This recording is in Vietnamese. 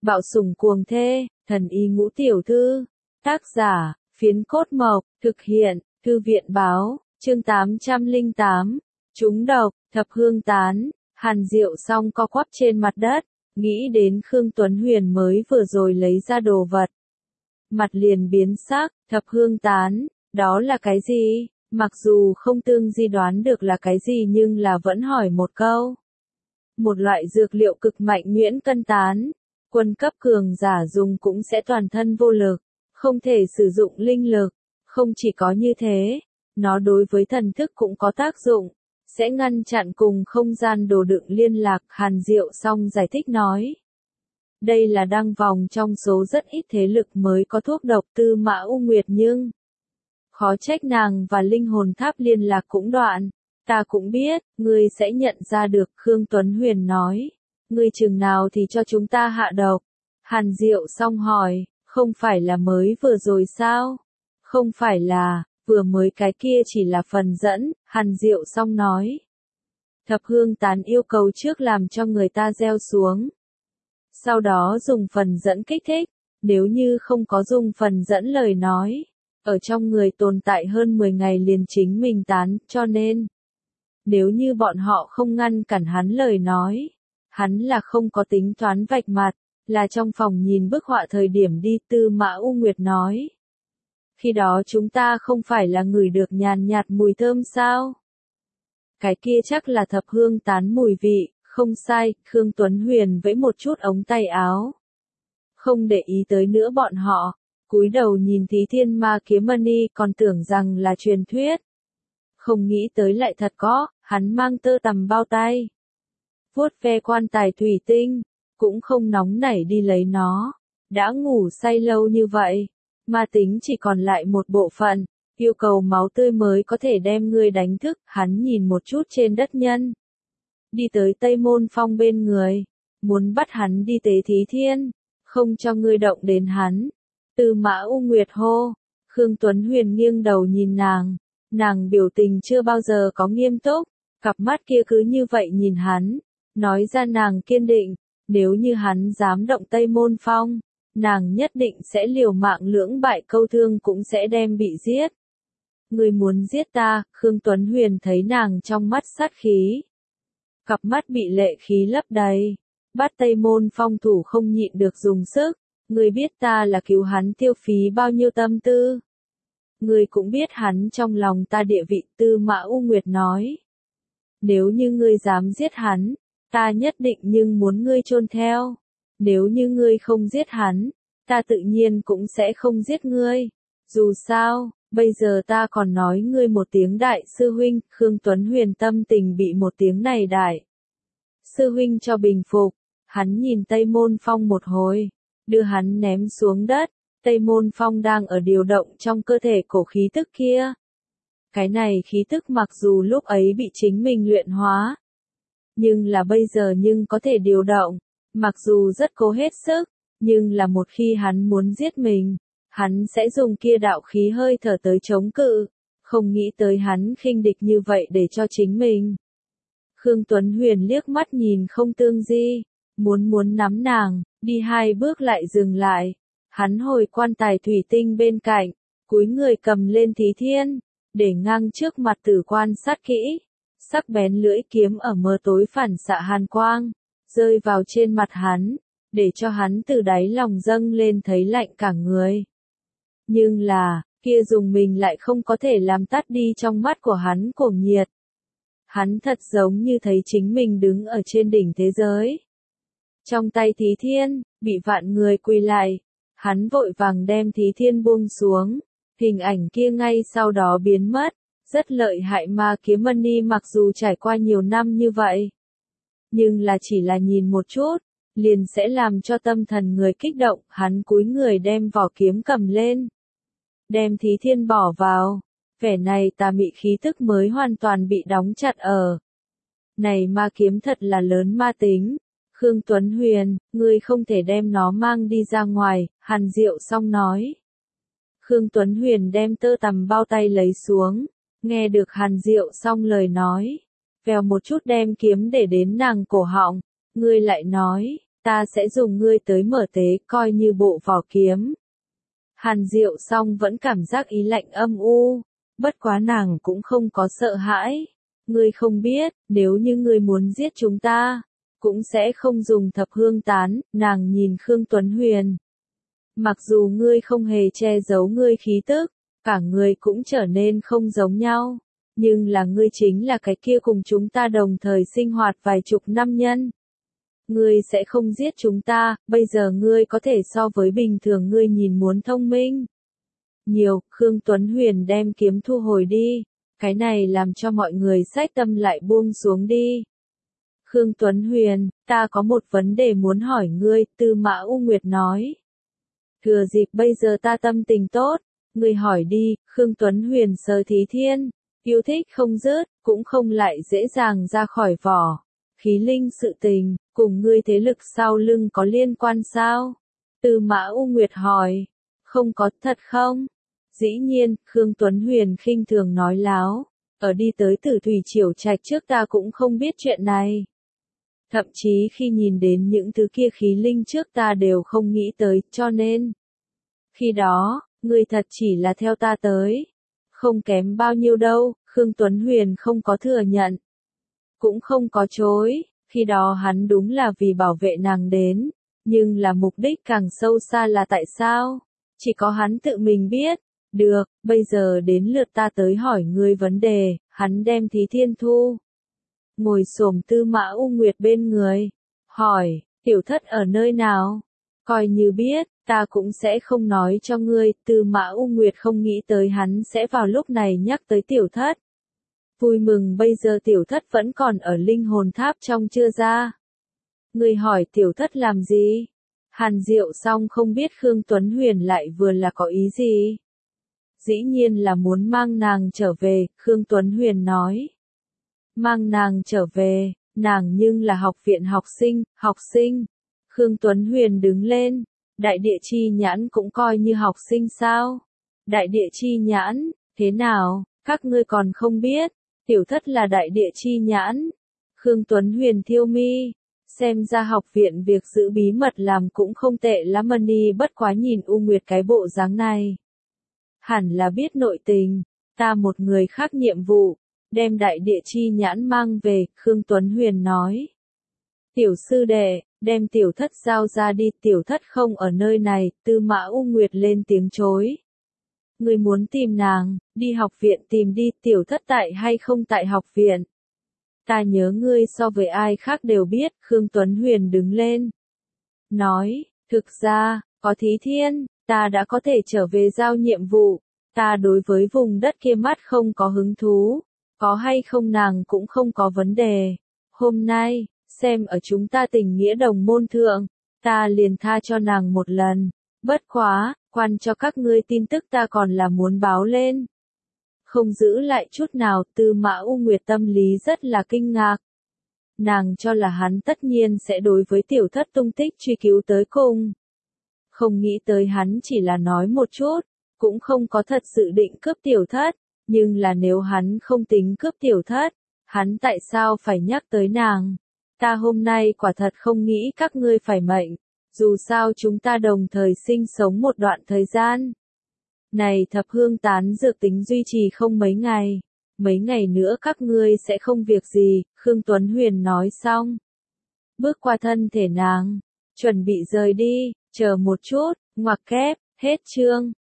Bạo sủng cuồng thê, thần y ngũ tiểu thư. Tác giả, Phiến Cốt Mộc, thực hiện, Thư viện báo, chương 808. Trúng độc, thập hương tán. Hàn Diệu Song co quắp trên mặt đất, nghĩ đến Khương Tuấn Huyền mới vừa rồi lấy ra đồ vật. Mặt liền biến sắc, thập hương tán, đó là cái gì? Mặc dù không tương di đoán được là cái gì nhưng là vẫn hỏi một câu. Một loại dược liệu cực mạnh nhuyễn cân tán, quân cấp cường giả dùng cũng sẽ toàn thân vô lực, không thể sử dụng linh lực. Không chỉ có như thế, nó đối với thần thức cũng có tác dụng, sẽ ngăn chặn cùng không gian đồ đựng liên lạc. Hàn Diệu Song giải thích nói. Đây là đăng vòng trong số rất ít thế lực mới có thuốc độc. Tư Mã U Nguyệt nhưng khó trách nàng và linh hồn tháp liên lạc cũng đoạn. Ta cũng biết, ngươi sẽ nhận ra được. Khương Tuấn Huyền nói. Ngươi chừng nào thì cho chúng ta hạ độc? Hàn Diệu Song hỏi, không phải là mới vừa rồi sao? Không phải là, vừa mới cái kia chỉ là phần dẫn. Hàn Diệu Song nói. Thập hương tán yêu cầu trước làm cho người ta gieo xuống. Sau đó dùng phần dẫn kích thích, nếu như không có dùng phần dẫn lời nói, ở trong người tồn tại hơn 10 ngày liền chính mình tán, cho nên, nếu như bọn họ không ngăn cản hắn lời nói, hắn là không có tính toán vạch mặt, là trong phòng nhìn bức họa thời điểm đi. Tư Mã U Nguyệt nói. Khi đó chúng ta không phải là ngửi được nhàn nhạt mùi thơm sao? Cái kia chắc là thập hương tán mùi vị. Không sai. Khương Tuấn Huyền vẫy một chút ống tay áo. Không để ý tới nữa bọn họ, cúi đầu nhìn Thí Thiên Ma Kiếm Mani, còn tưởng rằng là truyền thuyết. Không nghĩ tới lại thật có. Hắn mang tơ tằm bao tay, vuốt ve quan tài thủy tinh, cũng không nóng nảy đi lấy nó. Đã ngủ say lâu như vậy, ma tính chỉ còn lại một bộ phận, yêu cầu máu tươi mới có thể đem ngươi đánh thức. Hắn nhìn một chút trên đất nhân, đi tới Tây Môn Phong bên người, muốn bắt hắn đi tế Thí Thiên, không cho ngươi động đến hắn. Tư Mã U Nguyệt hô. Khương Tuấn Huyền nghiêng đầu nhìn nàng biểu tình chưa bao giờ có nghiêm túc, cặp mắt kia cứ như vậy nhìn hắn, nói ra nàng kiên định, nếu như hắn dám động Tây Môn Phong, nàng nhất định sẽ liều mạng lưỡng bại câu thương cũng sẽ đem bị giết. Ngươi muốn giết ta? Khương Tuấn Huyền thấy nàng trong mắt sát khí, cặp mắt bị lệ khí lấp đầy, bắt Tây Môn Phong thủ không nhịn được dùng sức. Ngươi biết ta là cứu hắn tiêu phí bao nhiêu tâm tư? Ngươi cũng biết hắn trong lòng ta địa vị. Tư Mã U Nguyệt nói. Nếu như ngươi dám giết hắn, ta nhất định nhưng muốn ngươi chôn theo. Nếu như ngươi không giết hắn, ta tự nhiên cũng sẽ không giết ngươi. Dù sao, bây giờ ta còn nói ngươi một tiếng đại sư huynh. Khương Tuấn Huyền tâm tình bị một tiếng này đại sư huynh cho bình phục. Hắn nhìn Tây Môn Phong một hồi, đưa hắn ném xuống đất. Tây Môn Phong đang ở điều động trong cơ thể cổ khí tức kia. Cái này khí tức mặc dù lúc ấy bị chính mình luyện hóa, nhưng là bây giờ nhưng có thể điều động. Mặc dù rất cố hết sức, nhưng là một khi hắn muốn giết mình, hắn sẽ dùng kia đạo khí hơi thở tới chống cự. Không nghĩ tới hắn khinh địch như vậy để cho chính mình. Khương Tuấn Huyền liếc mắt nhìn không tương di, muốn nắm nàng, đi hai bước lại dừng lại. Hắn hồi quan tài thủy tinh bên cạnh, cúi người cầm lên Thí Thiên, để ngang trước mặt Tử quan sát kỹ. Sắc bén lưỡi kiếm ở mờ tối phản xạ hàn quang, rơi vào trên mặt hắn, để cho hắn từ đáy lòng dâng lên thấy lạnh cả người. Nhưng là, kia dùng mình lại không có thể làm tắt đi trong mắt của hắn cuồng nhiệt. Hắn thật giống như thấy chính mình đứng ở trên đỉnh thế giới. Trong tay Thí Thiên, bị vạn người quỳ lại. Hắn vội vàng đem Thí Thiên buông xuống, hình ảnh kia ngay sau đó biến mất. Rất lợi hại Ma Kiếm Mani mặc dù trải qua nhiều năm như vậy, nhưng là chỉ là nhìn một chút, liền sẽ làm cho tâm thần người kích động. Hắn cúi người đem vỏ kiếm cầm lên, đem Thí Thiên bỏ vào, vẻ này tà mị khí tức mới hoàn toàn bị đóng chặt ở. Này ma kiếm thật là lớn ma tính. Khương Tuấn Huyền, ngươi không thể đem nó mang đi ra ngoài. Hàn Diệu Song nói. Khương Tuấn Huyền đem tơ tằm bao tay lấy xuống, nghe được Hàn Diệu Song lời nói, vèo một chút đem kiếm để đến nàng cổ họng. Ngươi lại nói, ta sẽ dùng ngươi tới mở tế coi như bộ vỏ kiếm. Hàn Diệu Song vẫn cảm giác ý lạnh âm u, bất quá nàng cũng không có sợ hãi. Ngươi không biết, nếu như ngươi muốn giết chúng ta, cũng sẽ không dùng thập hương tán, nàng nhìn Khương Tuấn Huyền. Mặc dù ngươi không hề che giấu ngươi khí tức, cả ngươi cũng trở nên không giống nhau, nhưng là ngươi chính là cái kia cùng chúng ta đồng thời sinh hoạt vài chục năm nhân. Ngươi sẽ không giết chúng ta, bây giờ ngươi có thể so với bình thường ngươi nhìn muốn thông minh. Nhiều, Khương Tuấn Huyền đem kiếm thu hồi đi, cái này làm cho mọi người sách tâm lại buông xuống đi. Khương Tuấn Huyền, ta có một vấn đề muốn hỏi ngươi, Tư Mã U Nguyệt nói. Thừa dịp bây giờ ta tâm tình tốt, ngươi hỏi đi, Khương Tuấn Huyền sờ Thí Thiên, yêu thích không dứt, cũng không lại dễ dàng ra khỏi vỏ. Khí linh sự tình, cùng ngươi thế lực sau lưng có liên quan sao? Tư Mã U Nguyệt hỏi. Không có, thật không? Dĩ nhiên, Khương Tuấn Huyền khinh thường nói láo. Ở đi tới Tử Thủy Triều Trạch trước ta cũng không biết chuyện này. Thậm chí khi nhìn đến những thứ kia khí linh trước ta đều không nghĩ tới, cho nên. Khi đó, ngươi thật chỉ là theo ta tới. Không kém bao nhiêu đâu, Khương Tuấn Huyền không có thừa nhận. Cũng không có chối, khi đó hắn đúng là vì bảo vệ nàng đến, nhưng là mục đích càng sâu xa là tại sao? Chỉ có hắn tự mình biết. Được, bây giờ đến lượt ta tới hỏi ngươi vấn đề, hắn đem Thí Thiên thu. Ngồi xổm Tư Mã U Nguyệt bên người, hỏi, tiểu thất ở nơi nào? Coi như biết, ta cũng sẽ không nói cho ngươi, Tư Mã U Nguyệt không nghĩ tới hắn sẽ vào lúc này nhắc tới tiểu thất. Vui mừng bây giờ tiểu thất vẫn còn ở linh hồn tháp trong chưa ra. Ngươi hỏi tiểu thất làm gì? Hàn Diệu Song không biết Khương Tuấn Huyền lại vừa là có ý gì. Dĩ nhiên là muốn mang nàng trở về, Khương Tuấn Huyền nói. Mang nàng trở về, nàng nhưng là học viện học sinh. Khương Tuấn Huyền đứng lên, đại địa chi nhãn cũng coi như học sinh sao? Đại địa chi nhãn, thế nào, các ngươi còn không biết, tiểu thất là đại địa chi nhãn. Khương Tuấn Huyền thiêu mi, xem ra học viện việc giữ bí mật làm cũng không tệ lắm đi, bất quá nhìn U Nguyệt cái bộ dáng này. Hẳn là biết nội tình, ta một người khác nhiệm vụ, đem đại địa chi nhãn mang về, Khương Tuấn Huyền nói. Tiểu sư đệ, đem tiểu thất giao ra đi, tiểu thất không ở nơi này, Tư Mã U Nguyệt lên tiếng chối. Ngươi muốn tìm nàng, đi học viện tìm đi, tiểu thất tại hay không tại học viện. Ta nhớ ngươi so với ai khác đều biết, Khương Tuấn Huyền đứng lên. Nói, thực ra, có Thí Thiên, ta đã có thể trở về giao nhiệm vụ, ta đối với vùng đất kia mắt không có hứng thú, có hay không nàng cũng không có vấn đề. Hôm nay, xem ở chúng ta tình nghĩa đồng môn thượng, ta liền tha cho nàng một lần, bất quá, quan cho các ngươi tin tức ta còn là muốn báo lên. Không giữ lại chút nào, Tư Mã U Nguyệt tâm lý rất là kinh ngạc. Nàng cho là hắn tất nhiên sẽ đối với tiểu thất tung tích truy cứu tới cùng. Không nghĩ tới hắn chỉ là nói một chút, cũng không có thật sự định cướp tiểu thất, nhưng là nếu hắn không tính cướp tiểu thất, hắn tại sao phải nhắc tới nàng? Ta hôm nay quả thật không nghĩ các ngươi phải mệnh, dù sao chúng ta đồng thời sinh sống một đoạn thời gian. Này thập hương tán dược tính duy trì không mấy ngày nữa các ngươi sẽ không việc gì, Khương Tuấn Huyền nói xong. Bước qua thân thể nàng, chuẩn bị rời đi, chờ một chút, ngoặc kép, hết chương.